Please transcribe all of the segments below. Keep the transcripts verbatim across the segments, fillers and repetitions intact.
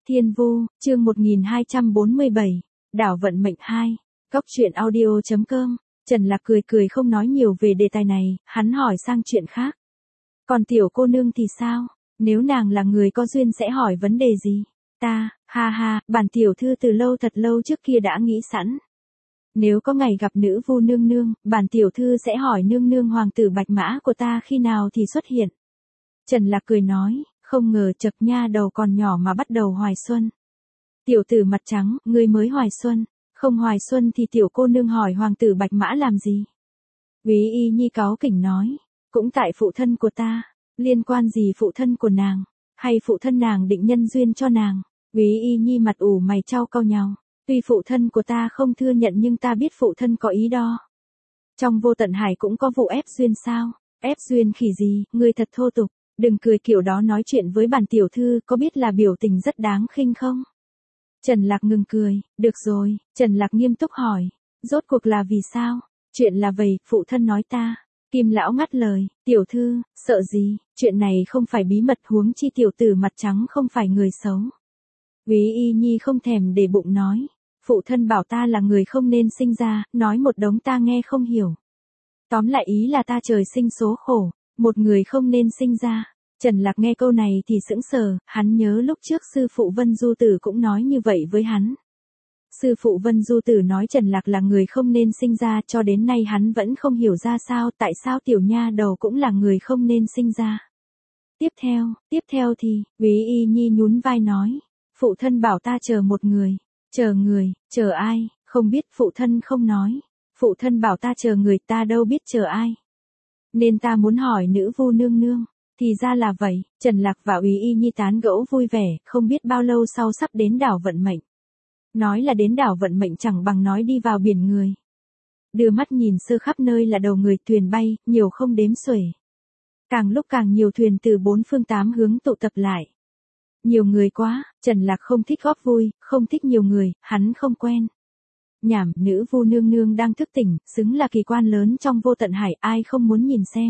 Thiên Vu, chương một nghìn hai trăm bốn mươi bảy, Đảo vận mệnh hai, Góc truyện audio chấm com. Trần Lạc cười cười không nói nhiều về đề tài này, hắn hỏi sang chuyện khác. Còn tiểu cô nương thì sao? Nếu nàng là người có duyên sẽ hỏi vấn đề gì? Ta, ha ha, bản tiểu thư từ lâu thật lâu trước kia đã nghĩ sẵn. Nếu có ngày gặp nữ vu nương nương, bản tiểu thư sẽ hỏi nương nương hoàng tử bạch mã của ta khi nào thì xuất hiện. Trần Lạc cười nói, không ngờ chậc nha đầu còn nhỏ mà bắt đầu hoài xuân. Tiểu tử mặt trắng, ngươi mới hoài xuân, không hoài xuân thì tiểu cô nương hỏi hoàng tử bạch mã làm gì? Úy Y Nhi cáu kỉnh nói, cũng tại phụ thân của ta, liên quan gì phụ thân của nàng, hay phụ thân nàng định nhân duyên cho nàng? Úy Y Nhi mặt ủ mày chau cau nhau, tuy phụ thân của ta không thừa nhận nhưng ta biết phụ thân có ý đó. Trong vô tận hải cũng có vụ ép duyên sao? Ép duyên khỉ gì, ngươi thật thô tục, đừng cười kiểu đó nói chuyện với bản tiểu thư, có biết là biểu tình rất đáng khinh không? Trần Lạc ngừng cười, được rồi, Trần Lạc nghiêm túc hỏi, rốt cuộc là vì sao? Chuyện là vậy, phụ thân nói ta. Kim lão ngắt lời, tiểu thư, sợ gì, chuyện này không phải bí mật, huống chi tiểu tử mặt trắng không phải người xấu. Úy Y Nhi không thèm để bụng nói, phụ thân bảo ta là người không nên sinh ra, nói một đống ta nghe không hiểu. Tóm lại ý là ta trời sinh số khổ, một người không nên sinh ra. Trần Lạc nghe câu này thì sững sờ, hắn nhớ lúc trước sư phụ Vân Du Tử cũng nói như vậy với hắn. Sư phụ Vân Du Tử nói Trần Lạc là người không nên sinh ra, cho đến nay hắn vẫn không hiểu ra sao, tại sao tiểu nha đầu cũng là người không nên sinh ra. Tiếp theo, tiếp theo thì, Úy Y Nhi nhún vai nói, phụ thân bảo ta chờ một người, chờ người, chờ ai, không biết, phụ thân không nói, phụ thân bảo ta chờ người, ta đâu biết chờ ai. Nên ta muốn hỏi nữ vu nương nương. Thì ra là vậy, Trần Lạc và Úy Y Nhi tán gẫu vui vẻ, không biết bao lâu sau sắp đến đảo vận mệnh. Nói là đến đảo vận mệnh chẳng bằng nói đi vào biển người. Đưa mắt nhìn sơ khắp nơi là đầu người, thuyền bay, nhiều không đếm xuể. Càng lúc càng nhiều thuyền từ bốn phương tám hướng tụ tập lại. Nhiều người quá, Trần Lạc không thích góp vui, không thích nhiều người, hắn không quen. Nhảm, nữ vu nương nương đang thức tỉnh, xứng là kỳ quan lớn trong vô tận hải, ai không muốn nhìn xem.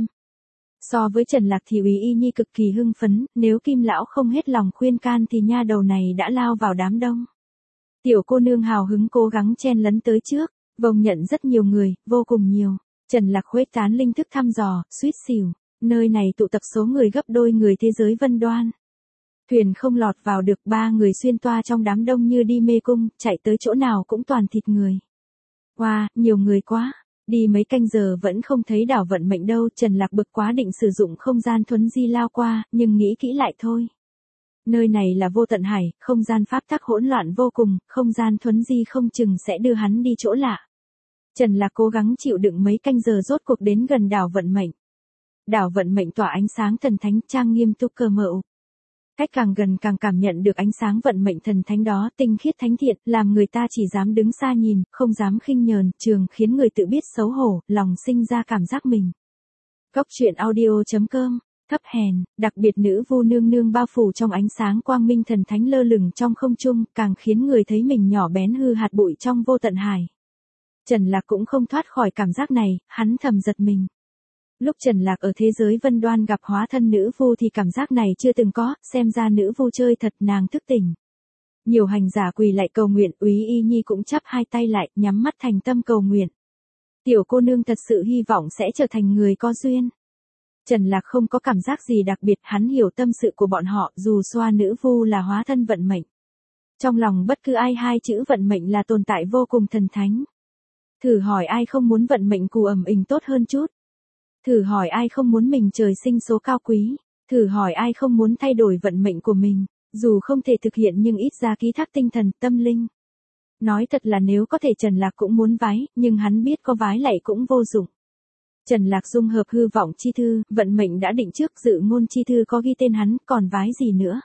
So với Trần Lạc thì Úy Y Nhi cực kỳ hưng phấn, nếu Kim lão không hết lòng khuyên can thì nha đầu này đã lao vào đám đông. Tiểu cô nương hào hứng cố gắng chen lấn tới trước, vòng nhận rất nhiều người, vô cùng nhiều. Trần Lạc khuếch tán linh thức thăm dò, suýt xỉu, nơi này tụ tập số người gấp đôi người thế giới Vân Đoan. Thuyền không lọt vào được, ba người xuyên toa trong đám đông như đi mê cung, chạy tới chỗ nào cũng toàn thịt người. Wow, nhiều người quá. Đi mấy canh giờ vẫn không thấy đảo vận mệnh đâu, Trần Lạc bực quá định sử dụng không gian thuấn di lao qua, nhưng nghĩ kỹ lại thôi. Nơi này là vô tận hải, không gian pháp tắc hỗn loạn vô cùng, không gian thuấn di không chừng sẽ đưa hắn đi chỗ lạ. Trần Lạc cố gắng chịu đựng mấy canh giờ rốt cuộc đến gần đảo vận mệnh. Đảo vận mệnh tỏa ánh sáng thần thánh trang nghiêm tu cơ mậu. Cách càng gần càng cảm nhận được ánh sáng vận mệnh thần thánh đó, tinh khiết thánh thiện, làm người ta chỉ dám đứng xa nhìn, không dám khinh nhờn, trường khiến người tự biết xấu hổ, lòng sinh ra cảm giác mình. Góc truyện audio chấm com, thấp hèn, đặc biệt nữ vu nương nương bao phủ trong ánh sáng quang minh thần thánh lơ lửng trong không trung, càng khiến người thấy mình nhỏ bén hư hạt bụi trong vô tận hải. Trần Lạc cũng không thoát khỏi cảm giác này, hắn thầm giật mình. Lúc Trần Lạc ở thế giới Vân Đoan gặp hóa thân nữ vu thì cảm giác này chưa từng có, xem ra nữ vu chơi thật, nàng thức tỉnh. Nhiều hành giả quỳ lại cầu nguyện, Úy Y Nhi cũng chắp hai tay lại, nhắm mắt thành tâm cầu nguyện. Tiểu cô nương thật sự hy vọng sẽ trở thành người có duyên. Trần Lạc không có cảm giác gì đặc biệt, hắn hiểu tâm sự của bọn họ, dù xoa nữ vu là hóa thân vận mệnh. Trong lòng bất cứ ai hai chữ vận mệnh là tồn tại vô cùng thần thánh. Thử hỏi ai không muốn vận mệnh cù ẩm ình tốt hơn chút. Thử hỏi ai không muốn mình trời sinh số cao quý, thử hỏi ai không muốn thay đổi vận mệnh của mình, dù không thể thực hiện nhưng ít ra ký thác tinh thần, tâm linh. Nói thật là nếu có thể Trần Lạc cũng muốn vái, nhưng hắn biết có vái lại cũng vô dụng. Trần Lạc dung hợp hư vọng chi thư, vận mệnh đã định trước, dự ngôn chi thư có ghi tên hắn, còn vái gì nữa.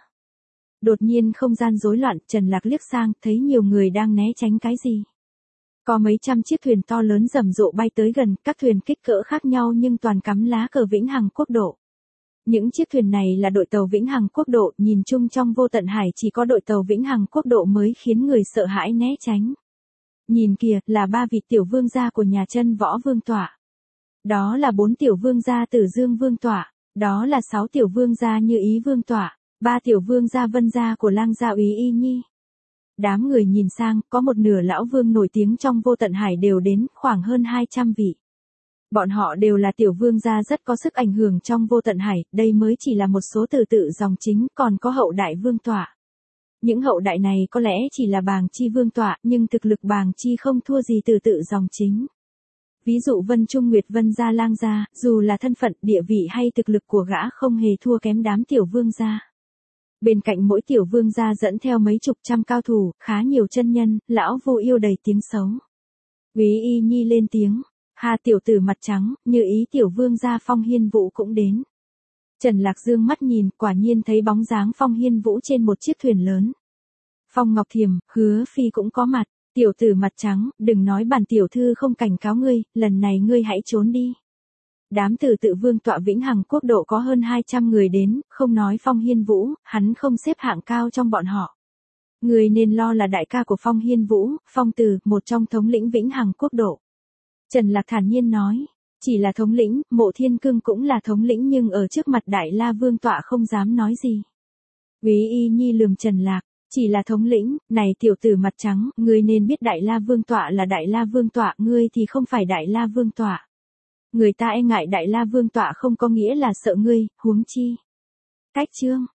Đột nhiên không gian rối loạn, Trần Lạc liếc sang, thấy nhiều người đang né tránh cái gì. Có mấy trăm chiếc thuyền to lớn rầm rộ bay tới gần, các thuyền kích cỡ khác nhau nhưng toàn cắm lá cờ Vĩnh Hằng Quốc độ. Những chiếc thuyền này là đội tàu Vĩnh Hằng Quốc độ, nhìn chung trong vô tận hải chỉ có đội tàu Vĩnh Hằng Quốc độ mới khiến người sợ hãi né tránh. Nhìn kìa, là ba vị tiểu vương gia của nhà Chân Võ Vương tọa. Đó là bốn tiểu vương gia Tử Dương Vương tọa, đó là sáu tiểu vương gia Như Ý Vương tọa, Ba tiểu vương gia Vân gia của Lang gia Úy Y Nhi. Đám người nhìn sang, có một nửa lão vương nổi tiếng trong Vô Tận Hải đều đến, khoảng hơn hai trăm vị. Bọn họ đều là tiểu vương gia rất có sức ảnh hưởng trong Vô Tận Hải, đây mới chỉ là một số từ tự dòng chính, còn có hậu đại vương tọa. Những hậu đại này có lẽ chỉ là bàng chi vương tọa, nhưng thực lực bàng chi không thua gì từ tự dòng chính. Ví dụ Vân Trung Nguyệt Vân gia Lang gia, dù là thân phận, địa vị hay thực lực của gã không hề thua kém đám tiểu vương gia. Bên cạnh mỗi tiểu vương gia dẫn theo mấy chục trăm cao thủ, khá nhiều chân nhân, lão vô yêu đầy tiếng xấu. Úy Y Nhi lên tiếng, ha tiểu tử mặt trắng, như ý tiểu vương gia Phong Hiên Vũ cũng đến. Trần Lạc Dương mắt nhìn, quả nhiên thấy bóng dáng Phong Hiên Vũ trên một chiếc thuyền lớn. Phong Ngọc Thiềm, Hứa Phi cũng có mặt, tiểu tử mặt trắng, đừng nói bản tiểu thư không cảnh cáo ngươi, lần này ngươi hãy trốn đi. Đám từ tự vương tọa Vĩnh Hằng Quốc độ có hơn hai trăm người đến, không nói Phong Hiên Vũ, hắn không xếp hạng cao trong bọn họ. Người nên lo là đại ca của Phong Hiên Vũ, Phong Từ, một trong thống lĩnh Vĩnh Hằng Quốc độ. Trần Lạc thản nhiên nói, chỉ là thống lĩnh, Mộ Thiên Cương cũng là thống lĩnh nhưng ở trước mặt Đại La Vương tọa không dám nói gì. Úy Y Nhi lườm Trần Lạc, chỉ là thống lĩnh, này tiểu tử mặt trắng, ngươi nên biết Đại La Vương tọa là Đại La Vương tọa, ngươi thì không phải Đại La Vương tọa. Người ta e ngại Đại La Vương tọa không có nghĩa là sợ ngươi, huống chi. Cách chương.